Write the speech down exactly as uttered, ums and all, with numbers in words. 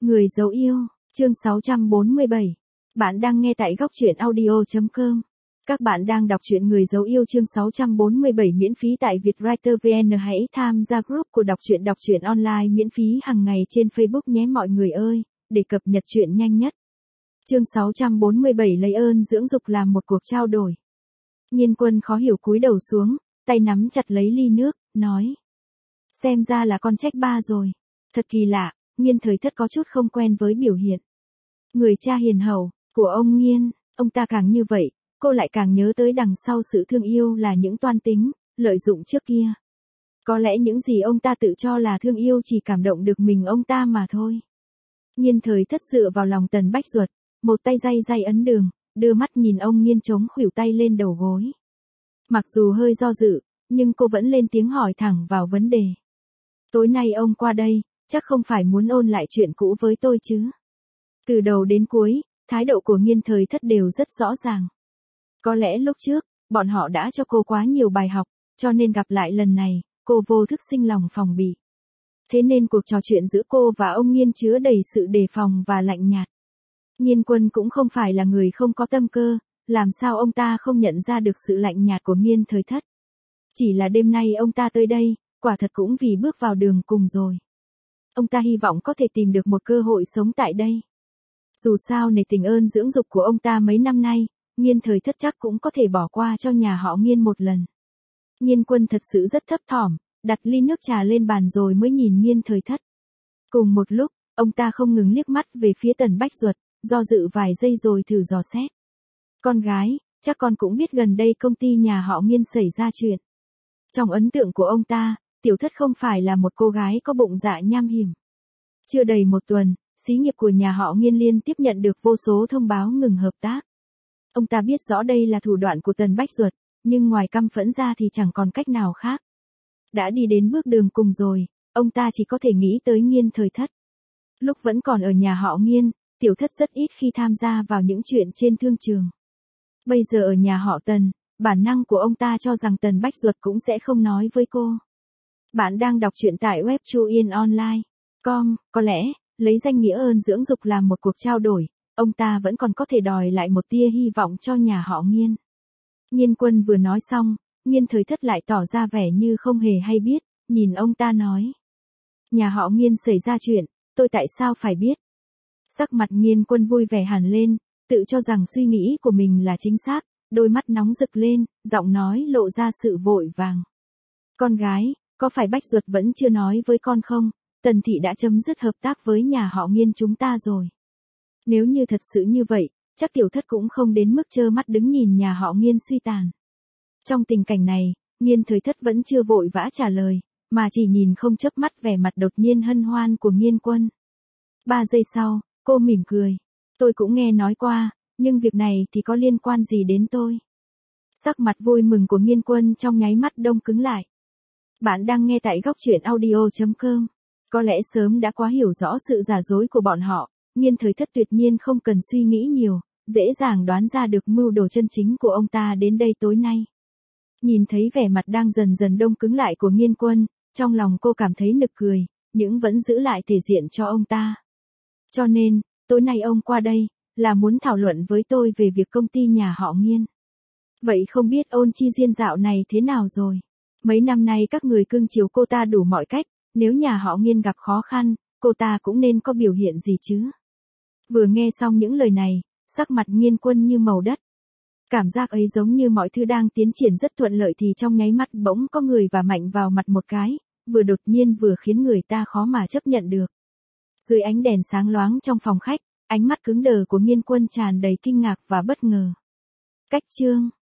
Người dấu yêu, chương sáu trăm bốn mươi bảy. Bạn đang nghe tại góc truyện audio chấm com. Các bạn đang đọc truyện Người dấu yêu chương sáu trăm bốn mươi bảy miễn phí tại Vietwriter vê en. Hãy tham gia group của đọc truyện đọc truyện online miễn phí hàng ngày trên Facebook nhé mọi người ơi, để cập nhật truyện nhanh nhất. Chương sáu trăm bốn mươi bảy lấy ơn dưỡng dục làm một cuộc trao đổi. Nhiên Quân khó hiểu cúi đầu xuống, tay nắm chặt lấy ly nước, nói. Xem ra là con trách ba rồi. Thật kỳ lạ, Nhiên Thời Thất có chút không quen với biểu hiện. Người cha hiền hậu của ông Nhiên, ông ta càng như vậy, cô lại càng nhớ tới đằng sau sự thương yêu là những toan tính, lợi dụng trước kia. Có lẽ những gì ông ta tự cho là thương yêu chỉ cảm động được mình ông ta mà thôi. Nhiên Thời Thất dựa vào lòng Tần Bách Duật, một tay day day ấn đường, đưa mắt nhìn ông Nhiên chống khuỷu tay lên đầu gối. Mặc dù hơi do dự, nhưng cô vẫn lên tiếng hỏi thẳng vào vấn đề. Tối nay ông qua đây, chắc không phải muốn ôn lại chuyện cũ với tôi chứ? Từ đầu đến cuối, thái độ của Nhiên Thời Thất đều rất rõ ràng. Có lẽ lúc trước, bọn họ đã cho cô quá nhiều bài học, cho nên gặp lại lần này, cô vô thức sinh lòng phòng bị. Thế nên cuộc trò chuyện giữa cô và ông Nhiên chứa đầy sự đề phòng và lạnh nhạt. Nhiên Quân cũng không phải là người không có tâm cơ, làm sao ông ta không nhận ra được sự lạnh nhạt của Nhiên Thời Thất. Chỉ là đêm nay ông ta tới đây, quả thật cũng vì bước vào đường cùng rồi. Ông ta hy vọng có thể tìm được một cơ hội sống tại đây. Dù sao nể tình ơn dưỡng dục của ông ta mấy năm nay, Nhiên Thời Thất chắc cũng có thể bỏ qua cho nhà họ Nhiên một lần. Nhiên Quân thật sự rất thấp thỏm, đặt ly nước trà lên bàn rồi mới nhìn Nhiên Thời Thất. Cùng một lúc, ông ta không ngừng liếc mắt về phía Tần Bách Duật, do dự vài giây rồi thử dò xét. Con gái, chắc con cũng biết gần đây công ty nhà họ Nhiên xảy ra chuyện. Trong ấn tượng của ông ta, Tiểu Thất không phải là một cô gái có bụng dạ nham hiểm. Chưa đầy một tuần, xí nghiệp của nhà họ Nhiên liên tiếp nhận được vô số thông báo ngừng hợp tác. Ông ta biết rõ đây là thủ đoạn của Tần Bách Duật, nhưng ngoài căm phẫn ra thì chẳng còn cách nào khác. Đã đi đến bước đường cùng rồi, ông ta chỉ có thể nghĩ tới Nhiên Thời Thất. Lúc vẫn còn ở nhà họ Nhiên, Tiểu Thất rất ít khi tham gia vào những chuyện trên thương trường. Bây giờ ở nhà họ Tần, bản năng của ông ta cho rằng Tần Bách Duật cũng sẽ không nói với cô. Bạn đang đọc truyện tại web chuyen online chấm com, có lẽ, lấy danh nghĩa ơn dưỡng dục làm một cuộc trao đổi, ông ta vẫn còn có thể đòi lại một tia hy vọng cho nhà họ Nhiên. Nhiên Quân vừa nói xong, Nhiên Thời Thất lại tỏ ra vẻ như không hề hay biết, nhìn ông ta nói. Nhà họ Nhiên xảy ra chuyện, tôi tại sao phải biết? Sắc mặt Nhiên Quân vui vẻ hẳn lên, tự cho rằng suy nghĩ của mình là chính xác, đôi mắt nóng rực lên, giọng nói lộ ra sự vội vàng. Con gái, có phải Bách Duật vẫn chưa nói với con không? Tần thị đã chấm dứt hợp tác với nhà họ Nhiên chúng ta rồi. Nếu như thật sự như vậy, chắc Tiểu Thất cũng không đến mức trơ mắt đứng nhìn nhà họ Nhiên suy tàn. Trong tình cảnh này, Nhiên Thời Thất vẫn chưa vội vã trả lời, mà chỉ nhìn không chớp mắt vẻ mặt đột nhiên hân hoan của Nhiên Quân. Ba giây sau, cô mỉm cười. Tôi cũng nghe nói qua, nhưng việc này thì có liên quan gì đến tôi? Sắc mặt vui mừng của Nhiên Quân trong nháy mắt đông cứng lại. Bạn đang nghe tại góc truyện audio chấm com. Có lẽ sớm đã quá hiểu rõ sự giả dối của bọn họ, Nhiên Thời Thất tuyệt nhiên không cần suy nghĩ nhiều, dễ dàng đoán ra được mưu đồ chân chính của ông ta đến đây tối nay. Nhìn thấy vẻ mặt đang dần dần đông cứng lại của Nhiên Quân, trong lòng cô cảm thấy nực cười, nhưng vẫn giữ lại thể diện cho ông ta. Cho nên, tối nay ông qua đây, là muốn thảo luận với tôi về việc công ty nhà họ Nhiên. Vậy không biết Ôn Chi Diên dạo này thế nào rồi? Mấy năm nay các người cưng chiều cô ta đủ mọi cách, nếu nhà họ Nhiên gặp khó khăn, cô ta cũng nên có biểu hiện gì chứ? Vừa nghe xong những lời này, sắc mặt Nhiên Quân như màu đất. Cảm giác ấy giống như mọi thứ đang tiến triển rất thuận lợi thì trong nháy mắt bỗng có người vả mạnh vào mặt một cái, vừa đột nhiên vừa khiến người ta khó mà chấp nhận được. Dưới ánh đèn sáng loáng trong phòng khách, ánh mắt cứng đờ của Nhiên Quân tràn đầy kinh ngạc và bất ngờ. Cách chương